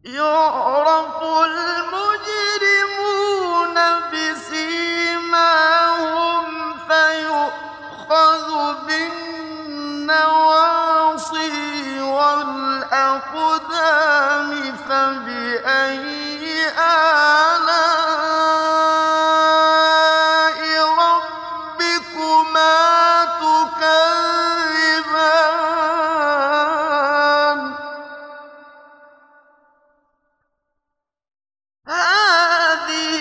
يُعْرَفُ الْمُجْرِمُونَ بِسِيمَاهُمْ فَيُؤْخَذُ بِالنَّوَاصِي وَالْأَقْدَامِ فَبِأَيِّ آلَاءِ رَبِّكُمَا تُكَذِّبَانِ هَٰذِهِ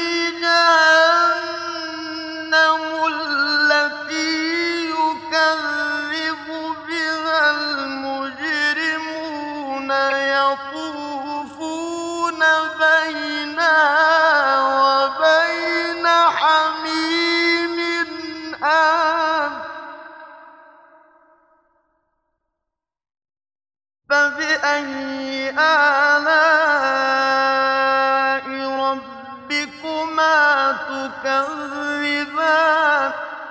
جَهَنَّمُ الَّتِي يُكَذِّبُ بِهَا الْمُجْرِمُونَ يَطُوفُونَ بَيْنَهَا وَبَيْنَ حَمِيمٍ آنٍ فَبِأَيِّ آلَاءِ رَبِّكُمَا تُكَذِّبَانِ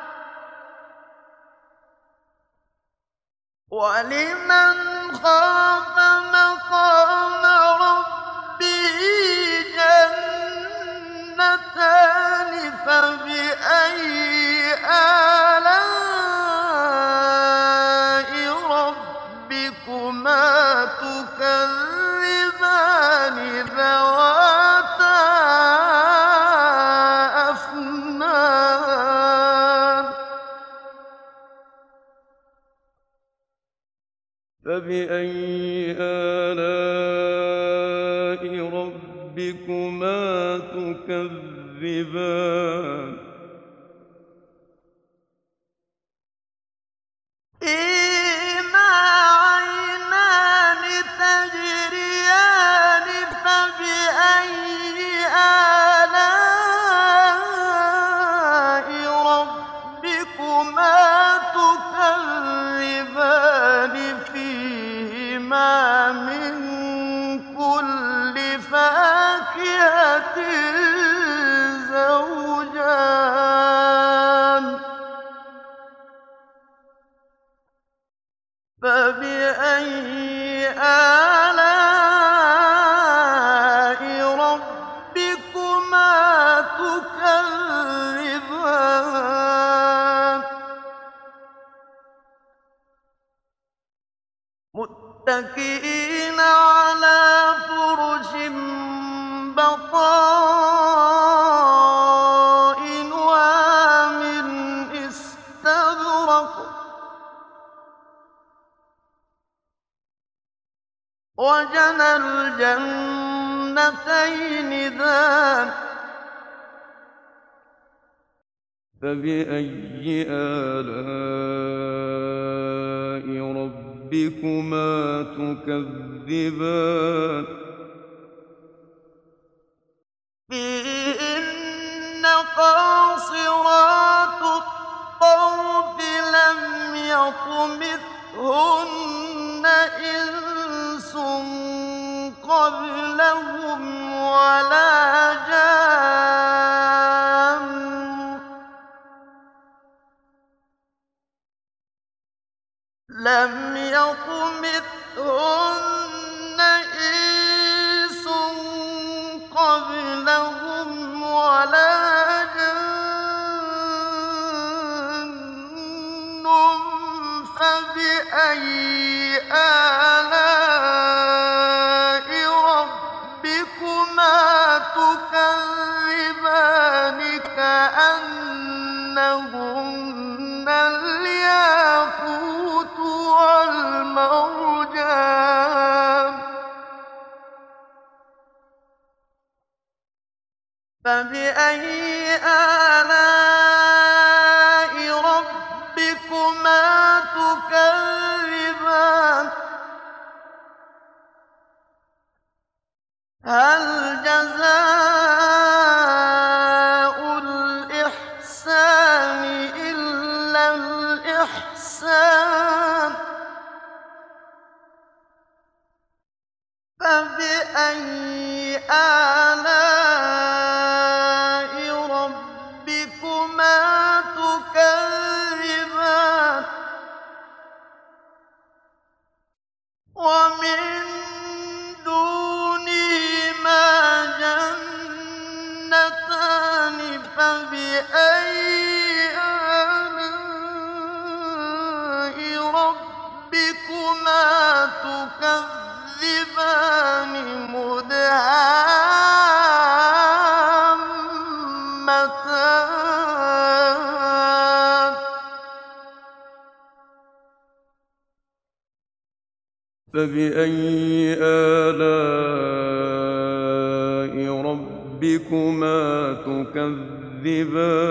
وَلِمَنْ خَافَ مَقَامَ رَبِّهِ جَنَّتَانِ فَبِأَيِّ آلَاءِ رَبِّكُمَا تُكَذِّبَانِ ذَوَاتَا أَفْنَانٍ فَبِأَيِّ آلَاءِ رَبِّكُمَا تُكَذِّبَانِ فِيهِمَا عَيْنَانِ تَجْرِيَانِ فَبِأَيِّ آلَاءِ رَبِّكُمَا تُكَذِّبَانِ فِيهِمَا مِن كُلِّ فَاكِهَةٍ زَوْجَانِ فَبِأَيِّ آلَاءِ رَبِّكُمَا تُكَذِّبَانِ مُتَّكِئِينَ عَلَىٰ فُرُشٍ بَطَائِنُهَا مِنْ إِسْتَبْرَقٍ وَجَنَى الْجَنَّتَيْنِ دَانٍ فَبِأَيِّ آلَاءِ رَبِّكُمَا تُكَذِّبَانِ فِيهِنَّ قَاصِرَاتُ الطَّرْفِ لَمْ يَطْمِثْهُنَّ إِنسٌ قَبْلَهُمْ وَلَا جَانٌّ لَمْ يَطْمِثْهُنَّ إِنسٌ قَبْلَهُمْ وَلَا جَانٌّ فَبِأَيِّ آلَاءِ رَبِّكُمَا تُكَذِّبَانِ كَأَنَّهُنَّ الْيَاقُوتُ وَالْمَرْجَانُ فَبِأَيِّ آلَاءِ رَبِّكُمَا تُكَذِّبَانِ هَلْ جَزَاءُ الْإِحْسَانِ إِلَّا الْإِحْسَانُ فَبِأَيِّ آلَاءِ رَبِّكُمَا تُكَذِّبَانِ وَمِن دُونِ تكذبان مدهامتان فبأي آلاء ربكما تكذبان